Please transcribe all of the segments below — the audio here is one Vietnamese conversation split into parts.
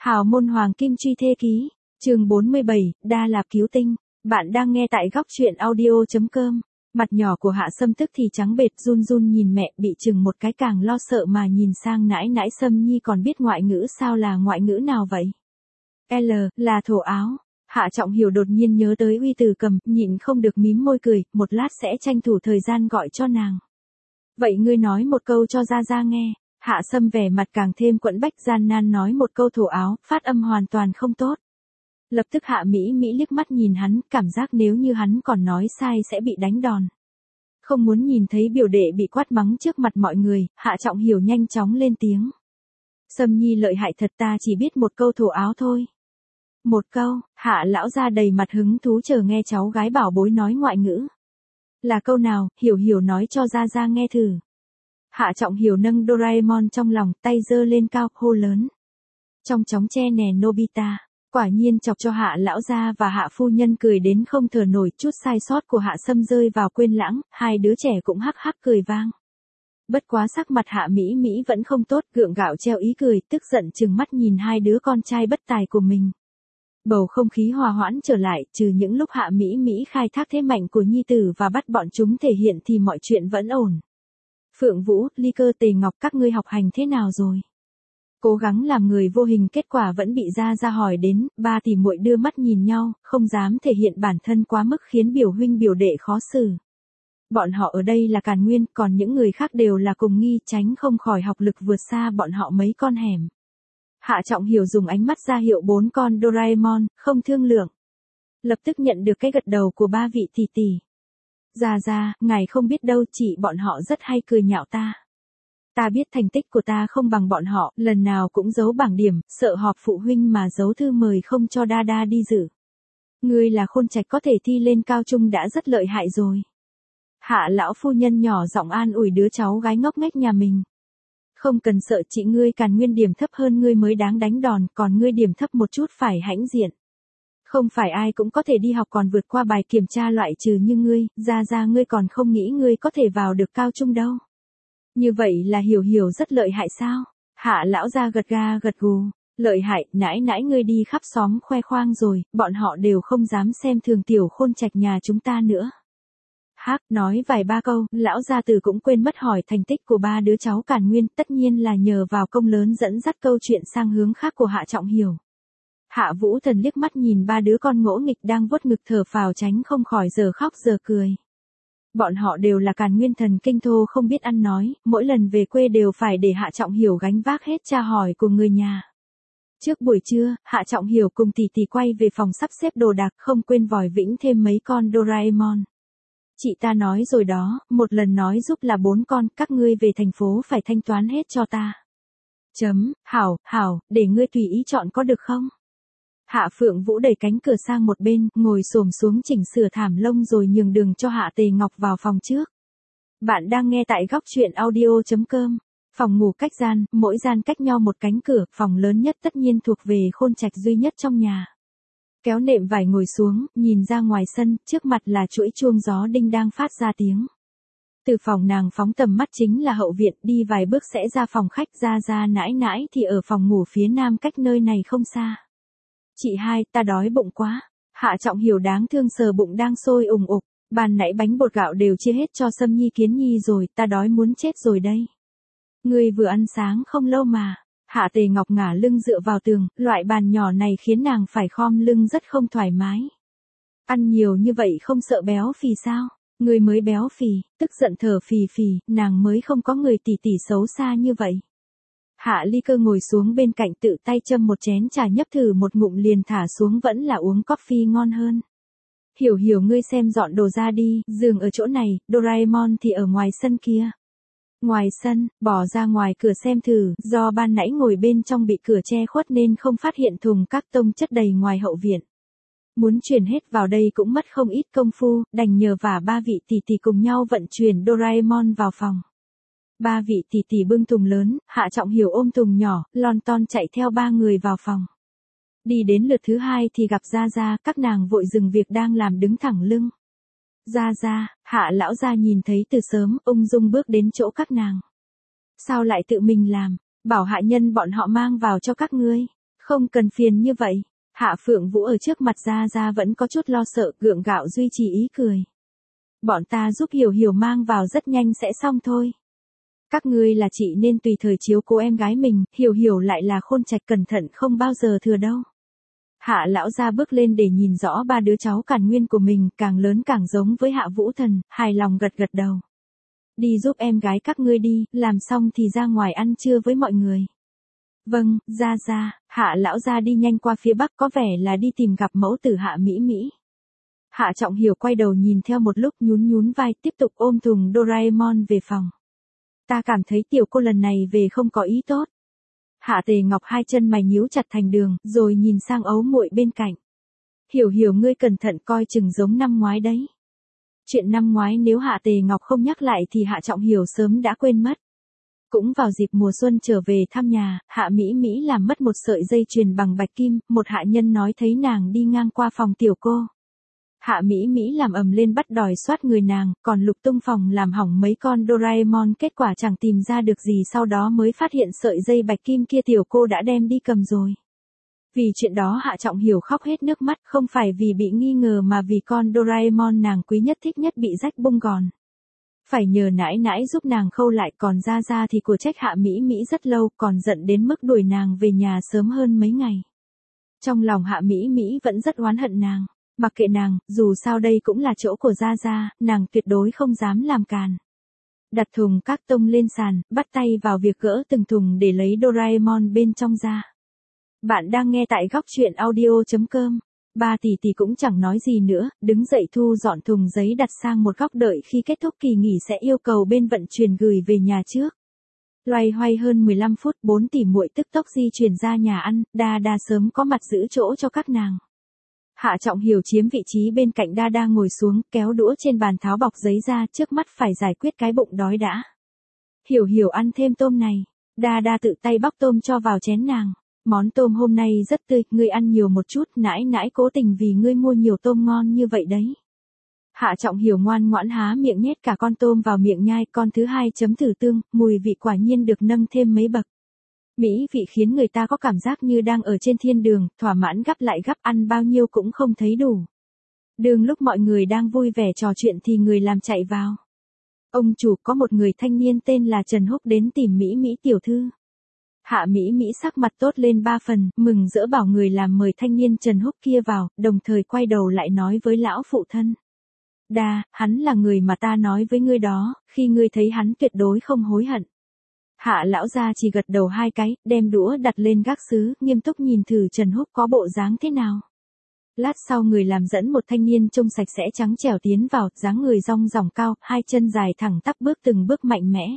Hào môn hoàng kim truy thê ký, chương 47, Đa Lạp cứu tinh. Bạn đang nghe tại góc truyện audio.com. Mặt nhỏ của Hạ Sâm tức thì trắng bệch, run run nhìn mẹ, bị chừng một cái càng lo sợ mà nhìn sang nãi nãi. Sâm Nhi còn biết ngoại ngữ sao? Là ngoại ngữ nào vậy? Là thổ áo. Hạ Trọng Hiểu đột nhiên nhớ tới Uy Từ Cầm, nhịn không được mím môi cười, một lát sẽ tranh thủ thời gian gọi cho nàng. Vậy ngươi nói một câu cho Gia Gia nghe. Hạ Sâm vẻ mặt càng thêm quẫn bách, gian nan nói một câu thổ áo, phát âm hoàn toàn không tốt. Lập tức Hạ Mỹ Mỹ liếc mắt nhìn hắn, cảm giác nếu như hắn còn nói sai sẽ bị đánh đòn. Không muốn nhìn thấy biểu đệ bị quát mắng trước mặt mọi người, Hạ Trọng Hiểu nhanh chóng lên tiếng. Sâm Nhi lợi hại thật, ta chỉ biết một câu thổ áo thôi. Một câu. Hạ lão gia đầy mặt hứng thú chờ nghe cháu gái bảo bối nói ngoại ngữ. Là câu nào? Hiểu Hiểu nói cho Gia Gia nghe thử. Hạ Trọng Hiểu nâng Doraemon trong lòng, tay giơ lên cao, hô lớn. Trong chóng che nè Nobita. Quả nhiên chọc cho Hạ lão gia và Hạ phu nhân cười đến không thở nổi, chút sai sót của Hạ Sâm rơi vào quên lãng, hai đứa trẻ cũng hắc hắc cười vang. Bất quá sắc mặt Hạ Mỹ Mỹ vẫn không tốt, gượng gạo treo ý cười, tức giận trừng mắt nhìn hai đứa con trai bất tài của mình. Bầu không khí hòa hoãn trở lại, trừ những lúc Hạ Mỹ Mỹ khai thác thế mạnh của nhi tử và bắt bọn chúng thể hiện thì mọi chuyện vẫn ổn. Phượng Vũ, Ly Cơ, Tề Ngọc, các ngươi học hành thế nào rồi? Cố gắng làm người vô hình, kết quả vẫn bị Gia Gia hỏi đến, ba tỷ muội đưa mắt nhìn nhau, không dám thể hiện bản thân quá mức khiến biểu huynh biểu đệ khó xử. Bọn họ ở đây là Càn Nguyên, còn những người khác đều là cùng nghi, tránh không khỏi học lực vượt xa bọn họ mấy con hẻm. Hạ Trọng Hiểu dùng ánh mắt ra hiệu 4 con Doraemon, không thương lượng. Lập tức nhận được cái gật đầu của ba vị tỷ tỷ. Gia Gia, ngài không biết đâu, chị bọn họ rất hay cười nhạo ta. Ta biết thành tích của ta không bằng bọn họ, lần nào cũng giấu bảng điểm, sợ họp phụ huynh mà giấu thư mời không cho Đa Đa đi dự. Ngươi là khôn trạch có thể thi lên cao trung đã rất lợi hại rồi. Hạ lão phu nhân nhỏ giọng an ủi đứa cháu gái ngốc nghếch nhà mình. Không cần sợ chị, ngươi Càn Nguyên điểm thấp hơn ngươi mới đáng đánh đòn, còn ngươi điểm thấp một chút phải hãnh diện. Không phải ai cũng có thể đi học còn vượt qua bài kiểm tra loại trừ như ngươi, Gia Gia ngươi còn không nghĩ ngươi có thể vào được cao trung đâu. Như vậy là Hiểu Hiểu rất lợi hại sao? Hạ lão gia gật gật gù, lợi hại, nãi nãi ngươi đi khắp xóm khoe khoang rồi, bọn họ đều không dám xem thường tiểu khôn trạch nhà chúng ta nữa. Hắc nói vài ba câu, lão gia tử cũng quên mất hỏi thành tích của ba đứa cháu Càn Nguyên, tất nhiên là nhờ vào công lớn dẫn dắt câu chuyện sang hướng khác của Hạ Trọng Hiểu. Hạ Vũ Thần liếc mắt nhìn ba đứa con ngỗ nghịch đang vuốt ngực thở phào tránh không khỏi giờ khóc giờ cười. Bọn họ đều là Càn Nguyên thần kinh thô không biết ăn nói, mỗi lần về quê đều phải để Hạ Trọng Hiểu gánh vác hết tra hỏi của người nhà. Trước buổi trưa, Hạ Trọng Hiểu cùng tỷ tỷ quay về phòng sắp xếp đồ đạc, không quên vòi vĩnh thêm mấy con Doraemon. Chị ta nói rồi đó, một lần nói giúp là 4 con, các ngươi về thành phố phải thanh toán hết cho ta. Hảo, để ngươi tùy ý chọn có được không? Hạ Phượng Vũ đẩy cánh cửa sang một bên, ngồi xổm xuống chỉnh sửa thảm lông rồi nhường đường cho Hạ Tề Ngọc vào phòng trước. Bạn đang nghe tại góc truyện audio.com. Phòng ngủ cách gian, mỗi gian cách nhau một cánh cửa, phòng lớn nhất tất nhiên thuộc về khôn trạch duy nhất trong nhà. Kéo nệm vải ngồi xuống, nhìn ra ngoài sân, trước mặt là chuỗi chuông gió đinh đang phát ra tiếng. Từ phòng nàng phóng tầm mắt chính là hậu viện, đi vài bước sẽ ra phòng khách. Gia nãi nãi thì ở phòng ngủ phía nam cách nơi này không xa. Chị hai, ta đói bụng quá. Hạ Trọng Hiểu đáng thương sờ bụng đang sôi ùng ục, ban nãy bánh bột gạo đều chia hết cho Sâm Nhi Kiến Nhi rồi, ta đói muốn chết rồi đây. Ngươi vừa ăn sáng không lâu mà. Hạ Tề Ngọc ngả lưng dựa vào tường, loại bàn nhỏ này khiến nàng phải khom lưng rất không thoải mái. Ăn nhiều như vậy không sợ béo phì sao? Ngươi mới béo phì, tức giận thở phì phì, nàng mới không có người tỷ tỷ xấu xa như vậy. Hạ Ly Cơ ngồi xuống bên cạnh tự tay châm một chén trà nhấp thử một ngụm liền thả xuống, vẫn là uống coffee ngon hơn. Hiểu ngươi xem dọn đồ ra đi, giường ở chỗ này, Doraemon thì ở ngoài sân kia. Ngoài sân, bỏ ra ngoài cửa xem thử, do ban nãy ngồi bên trong bị cửa che khuất nên không phát hiện thùng các tông chất đầy ngoài hậu viện. Muốn chuyển hết vào đây cũng mất không ít công phu, đành nhờ vả ba vị tỷ tỷ cùng nhau vận chuyển Doraemon vào phòng. Ba vị tỷ tỷ bưng thùng lớn, Hạ Trọng Hiểu ôm thùng nhỏ, lon ton chạy theo ba người vào phòng. Đi đến lượt thứ hai thì gặp Gia Gia, các nàng vội dừng việc đang làm đứng thẳng lưng. Gia Gia, Hạ lão gia nhìn thấy từ sớm, ung dung bước đến chỗ các nàng. Sao lại tự mình làm, bảo hạ nhân bọn họ mang vào cho các ngươi. Không cần phiền như vậy. Hạ Phượng Vũ ở trước mặt Gia Gia vẫn có chút lo sợ, gượng gạo duy trì ý cười. Bọn ta giúp Hiểu Hiểu mang vào rất nhanh sẽ xong thôi. Các ngươi là chị nên tùy thời chiếu cố em gái mình, Hiểu Hiểu lại là khôn trạch cẩn thận không bao giờ thừa đâu. Hạ lão gia bước lên để nhìn rõ ba đứa cháu càn nguyên của mình, càng lớn càng giống với Hạ Vũ Thần, hài lòng gật gật đầu. Đi giúp em gái các ngươi đi, làm xong thì ra ngoài ăn trưa với mọi người. Vâng, Gia Gia. Hạ lão gia đi nhanh qua phía bắc, có vẻ là đi tìm gặp mẫu tử Hạ Mỹ Mỹ. Hạ Trọng Hiểu quay đầu nhìn theo một lúc, nhún nhún vai, tiếp tục ôm thùng Doraemon về phòng. Ta cảm thấy tiểu cô lần này về không có ý tốt. Hạ Tề Ngọc hai chân mày nhíu chặt thành đường, rồi nhìn sang ấu muội bên cạnh. Hiểu Hiểu ngươi cẩn thận coi chừng giống năm ngoái đấy. Chuyện năm ngoái nếu Hạ Tề Ngọc không nhắc lại thì Hạ Trọng Hiểu sớm đã quên mất. Cũng vào dịp mùa xuân trở về thăm nhà, Hạ Mỹ Mỹ làm mất một sợi dây chuyền bằng bạch kim, một hạ nhân nói thấy nàng đi ngang qua phòng tiểu cô. Hạ Mỹ Mỹ làm ầm lên bắt đòi soát người nàng, còn lục tung phòng làm hỏng mấy con Doraemon, kết quả chẳng tìm ra được gì, sau đó mới phát hiện sợi dây bạch kim kia tiểu cô đã đem đi cầm rồi. Vì chuyện đó Hạ Trọng Hiểu khóc hết nước mắt, không phải vì bị nghi ngờ mà vì con Doraemon nàng quý nhất thích nhất bị rách bung gòn. Phải nhờ nãi nãi giúp nàng khâu lại, còn Gia Gia thì của trách Hạ Mỹ Mỹ rất lâu, còn giận đến mức đuổi nàng về nhà sớm hơn mấy ngày. Trong lòng Hạ Mỹ Mỹ vẫn rất oán hận nàng. Mặc kệ nàng, dù sao đây cũng là chỗ của Gia Gia, nàng tuyệt đối không dám làm càn. Đặt thùng các tông lên sàn, bắt tay vào việc gỡ từng thùng để lấy Doraemon bên trong ra. Bạn đang nghe tại góc truyện audio.com. Ba tỷ tỷ cũng chẳng nói gì nữa, đứng dậy thu dọn thùng giấy đặt sang một góc, đợi khi kết thúc kỳ nghỉ sẽ yêu cầu bên vận chuyển gửi về nhà trước. Loay hoay hơn 15 phút, 4 tỷ muội tức tốc di chuyển ra nhà ăn, Đa Đa sớm có mặt giữ chỗ cho các nàng. Hạ Trọng Hiểu chiếm vị trí bên cạnh Đa Đa ngồi xuống, kéo đũa trên bàn tháo bọc giấy ra, trước mắt phải giải quyết cái bụng đói đã. Hiểu Hiểu ăn thêm tôm này. Đa Đa tự tay bóc tôm cho vào chén nàng. Món tôm hôm nay rất tươi, ngươi ăn nhiều một chút, nãi nãi cố tình vì ngươi mua nhiều tôm ngon như vậy đấy. Hạ Trọng Hiểu ngoan ngoãn há miệng nhét cả con tôm vào miệng nhai, con thứ hai chấm thử tương, mùi vị quả nhiên được nâng thêm mấy bậc. Mỹ vị khiến người ta có cảm giác như đang ở trên thiên đường, thỏa mãn gắp lại gắp, ăn bao nhiêu cũng không thấy đủ. Đường lúc mọi người đang vui vẻ trò chuyện thì người làm chạy vào. Ông chủ, có một người thanh niên tên là Trần Húc đến tìm Mỹ Mỹ tiểu thư. Hạ Mỹ Mỹ sắc mặt tốt lên 3 phần, mừng rỡ bảo người làm mời thanh niên Trần Húc kia vào, đồng thời quay đầu lại nói với lão phụ thân. Đa, hắn là người mà ta nói với ngươi đó, khi ngươi thấy hắn tuyệt đối không hối hận. Hạ lão gia chỉ gật đầu 2 cái, đem đũa đặt lên gác sứ, nghiêm túc nhìn thử Trần Húc có bộ dáng thế nào. Lát sau người làm dẫn một thanh niên trông sạch sẽ trắng trẻo tiến vào, dáng người rong ròng cao, 2 chân dài thẳng tắp, bước từng bước mạnh mẽ.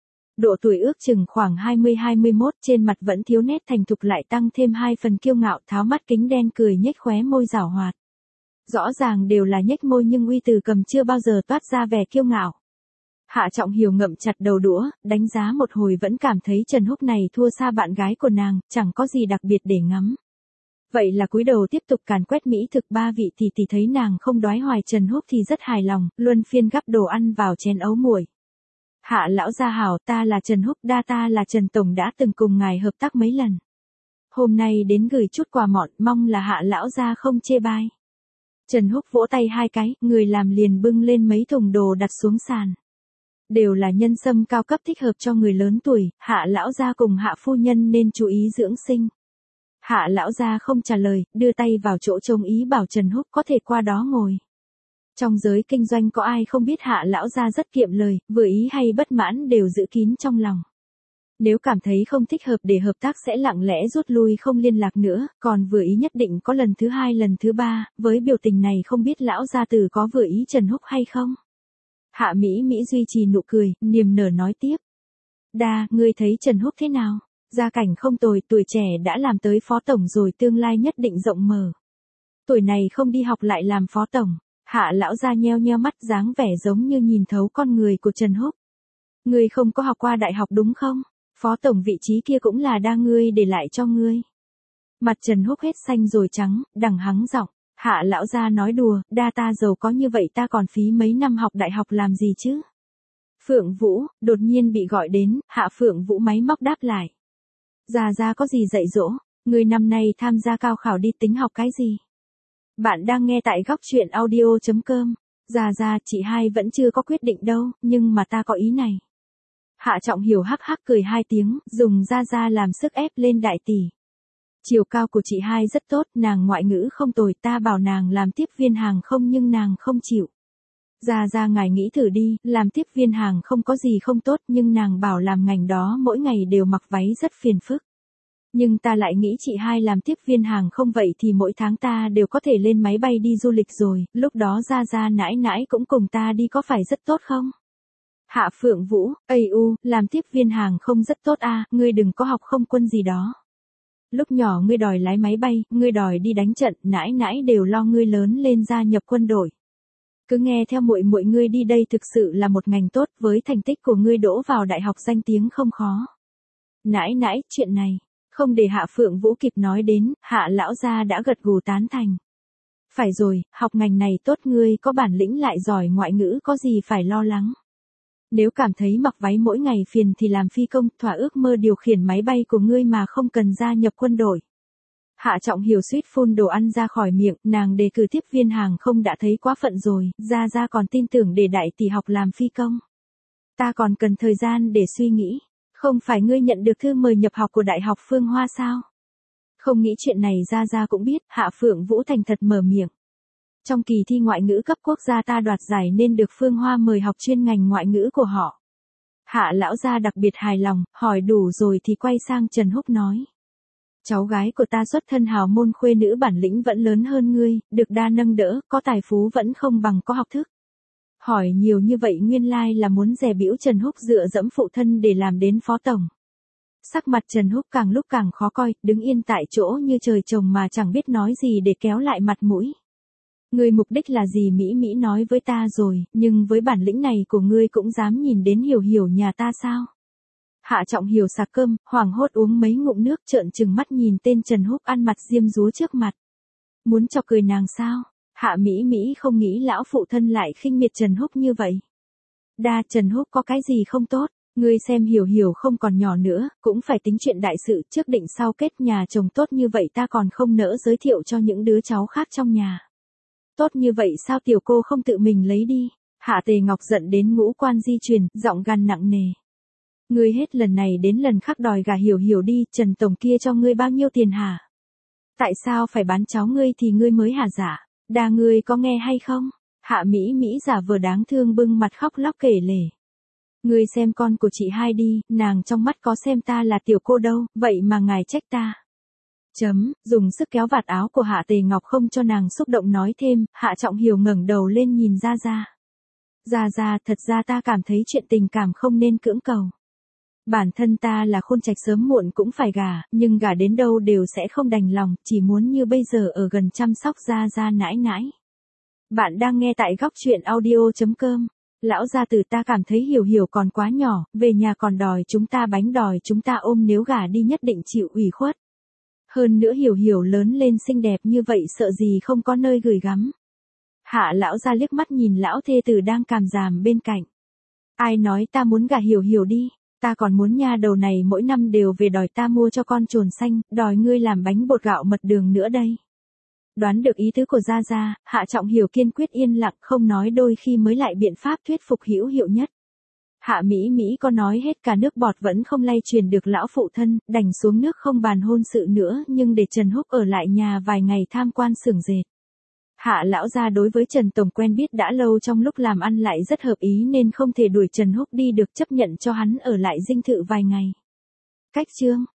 Độ tuổi ước chừng khoảng 20-21, trên mặt vẫn thiếu nét thành thục lại tăng thêm 2 phần kiêu ngạo, tháo mắt kính đen cười nhếch khóe môi giảo hoạt. Rõ ràng đều là nhếch môi nhưng uy từ cầm chưa bao giờ toát ra vẻ kiêu ngạo. Hạ Trọng Hiểu ngậm chặt đầu đũa, đánh giá một hồi vẫn cảm thấy Trần Húc này thua xa bạn gái của nàng, chẳng có gì đặc biệt để ngắm. Vậy là cúi đầu tiếp tục càn quét mỹ thực. Ba vị tỷ thấy nàng không đoái hoài Trần Húc thì rất hài lòng, luân phiên gắp đồ ăn vào chén ấu muội. Hạ lão gia hảo, ta là Trần Húc, Đa ta là Trần Tổng, đã từng cùng ngài hợp tác mấy lần. Hôm nay đến gửi chút quà mọn, mong là Hạ lão gia không chê bai. Trần Húc vỗ tay 2 cái, người làm liền bưng lên mấy thùng đồ đặt xuống sàn. Đều là nhân sâm cao cấp thích hợp cho người lớn tuổi, Hạ lão gia cùng Hạ phu nhân nên chú ý dưỡng sinh. Hạ lão gia không trả lời, đưa tay vào chỗ trông ý bảo Trần Húc có thể qua đó ngồi. Trong giới kinh doanh có ai không biết Hạ lão gia rất kiệm lời, vừa ý hay bất mãn đều giữ kín trong lòng. Nếu cảm thấy không thích hợp để hợp tác sẽ lặng lẽ rút lui không liên lạc nữa, còn vừa ý nhất định có lần thứ 2 lần thứ 3, với biểu tình này không biết lão gia tử có vừa ý Trần Húc hay không. Hạ Mỹ Mỹ duy trì nụ cười, niềm nở nói tiếp. Đa, ngươi thấy Trần Húc thế nào? Gia cảnh không tồi, tuổi trẻ đã làm tới phó tổng rồi, tương lai nhất định rộng mở. Tuổi này không đi học lại làm phó tổng. Hạ lão gia nheo nheo mắt, dáng vẻ giống như nhìn thấu con người của Trần Húc. Ngươi không có học qua đại học đúng không? Phó tổng vị trí kia cũng là Đa ngươi để lại cho ngươi. Mặt Trần Húc hết xanh rồi trắng, đằng hắng giọng. Hạ lão gia nói đùa, Đa ta giàu có như vậy ta còn phí mấy năm học đại học làm gì chứ? Phượng Vũ, đột nhiên bị gọi đến, Hạ Phượng Vũ máy móc đáp lại. Gia có gì dạy dỗ? Ngươi năm nay tham gia cao khảo đi tính học cái gì? Bạn đang nghe tại góc chuyện audio.com. Ra chị hai vẫn chưa có quyết định đâu, nhưng mà ta có ý này. Hạ Trọng Hiểu hắc hắc cười hai tiếng, dùng ra làm sức ép lên đại tỷ. Chiều cao của chị hai rất tốt, nàng ngoại ngữ không tồi, ta bảo nàng làm tiếp viên hàng không nhưng nàng không chịu. Ra ngài nghĩ thử đi, làm tiếp viên hàng không có gì không tốt nhưng nàng bảo làm ngành đó mỗi ngày đều mặc váy rất phiền phức. Nhưng ta lại nghĩ chị hai làm tiếp viên hàng không vậy thì mỗi tháng ta đều có thể lên máy bay đi du lịch rồi, lúc đó ra nãi nãi cũng cùng ta đi có phải rất tốt không? Hạ Phượng Vũ, làm tiếp viên hàng không rất tốt à, ngươi đừng có học không quân gì đó. Lúc nhỏ ngươi đòi lái máy bay, ngươi đòi đi đánh trận, nãi nãi đều lo ngươi lớn lên gia nhập quân đội. Cứ nghe theo muội muội ngươi đi, đây thực sự là một ngành tốt, với thành tích của ngươi đỗ vào đại học danh tiếng không khó. Nãi nãi, chuyện này, không để Hạ Phượng Vũ kịp nói đến, Hạ lão gia đã gật gù tán thành. Phải rồi, học ngành này tốt, ngươi có bản lĩnh lại giỏi ngoại ngữ, có gì phải lo lắng. Nếu cảm thấy mặc váy mỗi ngày phiền thì làm phi công, thỏa ước mơ điều khiển máy bay của ngươi mà không cần gia nhập quân đội. Hạ Trọng Hiểu suýt phun đồ ăn ra khỏi miệng, nàng đề cử tiếp viên hàng không đã thấy quá phận rồi, ra còn tin tưởng để đại tỷ học làm phi công. Ta còn cần thời gian để suy nghĩ, không phải ngươi nhận được thư mời nhập học của Đại học Phương Hoa sao? Không nghĩ chuyện này ra cũng biết, Hạ Phượng Vũ thành thật mở miệng. Trong kỳ thi ngoại ngữ cấp quốc gia ta đoạt giải nên được Phương Hoa mời học chuyên ngành ngoại ngữ của họ. Hạ lão gia đặc biệt hài lòng, hỏi đủ rồi thì quay sang Trần Húc nói. Cháu gái của ta xuất thân hào môn, khuê nữ bản lĩnh vẫn lớn hơn ngươi, được đa nâng đỡ, có tài phú vẫn không bằng có học thức. Hỏi nhiều như vậy nguyên lai là muốn dè bĩu Trần Húc dựa dẫm phụ thân để làm đến phó tổng. Sắc mặt Trần Húc càng lúc càng khó coi, đứng yên tại chỗ như trời trồng mà chẳng biết nói gì để kéo lại mặt mũi. Ngươi mục đích là gì? Mỹ nói với ta rồi, nhưng với bản lĩnh này của ngươi cũng dám nhìn đến Hiểu nhà ta sao? Hạ Trọng Hiểu sạc cơm, hoảng hốt uống mấy ngụm nước, trợn trừng mắt nhìn tên Trần Húc ăn mặt diêm dúa trước mặt. Muốn chọc cười nàng sao? Hạ Mỹ không nghĩ lão phụ thân lại khinh miệt Trần Húc như vậy. Trần Húc có cái gì không tốt? Ngươi xem Hiểu không còn nhỏ nữa, cũng phải tính chuyện đại sự, trước định sau kết, nhà chồng tốt như vậy ta còn không nỡ giới thiệu cho những đứa cháu khác trong nhà. Tốt như vậy sao tiểu cô không tự mình lấy đi? Hạ Tề Ngọc giận đến ngũ quan di chuyển, giọng gằn nặng nề. Ngươi hết lần này đến lần khác đòi gả Hiểu đi, Trần tổng kia cho ngươi bao nhiêu tiền hả? Tại sao phải bán cháu ngươi thì ngươi mới hả dạ? Ngươi có nghe hay không? Hạ Mỹ giả vờ đáng thương bưng mặt khóc lóc kể lể. Ngươi xem con của chị hai đi, nàng trong mắt có xem ta là tiểu cô đâu, vậy mà ngài trách ta. Dùng sức kéo vạt áo của Hạ Tề Ngọc không cho nàng xúc động nói thêm, Hạ Trọng Hiểu ngẩng đầu lên nhìn ra. Thật ra ta cảm thấy chuyện tình cảm không nên cưỡng cầu. Bản thân ta là khôn trạch sớm muộn cũng phải gả, nhưng gả đến đâu đều sẽ không đành lòng, chỉ muốn như bây giờ ở gần chăm sóc ra nãi nãi. Bạn đang nghe tại góc chuyện audio.com. Lão gia tử ta cảm thấy Hiểu còn quá nhỏ, về nhà còn đòi chúng ta bánh đòi chúng ta ôm, nếu gả đi nhất định chịu ủy khuất. Hơn nữa Hiểu lớn lên xinh đẹp như vậy sợ gì không có nơi gửi gắm. Hạ lão gia liếc mắt nhìn lão thê tử đang càm ràm bên cạnh. Ai nói ta muốn gả Hiểu đi, ta còn muốn nha đầu này mỗi năm đều về đòi ta mua cho con trồn xanh, đòi ngươi làm bánh bột gạo mật đường nữa đây. Đoán được ý tứ của Ra, Hạ Trọng Hiểu kiên quyết yên lặng không nói, đôi khi mới lại biện pháp thuyết phục hữu hiệu nhất. Hạ Mỹ có nói hết cả nước bọt vẫn không lay truyền được lão phụ thân, đành xuống nước không bàn hôn sự nữa, nhưng để Trần Húc ở lại nhà vài ngày tham quan xưởng dệt. Hạ lão gia đối với Trần tổng quen biết đã lâu, trong lúc làm ăn lại rất hợp ý nên không thể đuổi Trần Húc đi được, chấp nhận cho hắn ở lại dinh thự vài ngày. Cách chương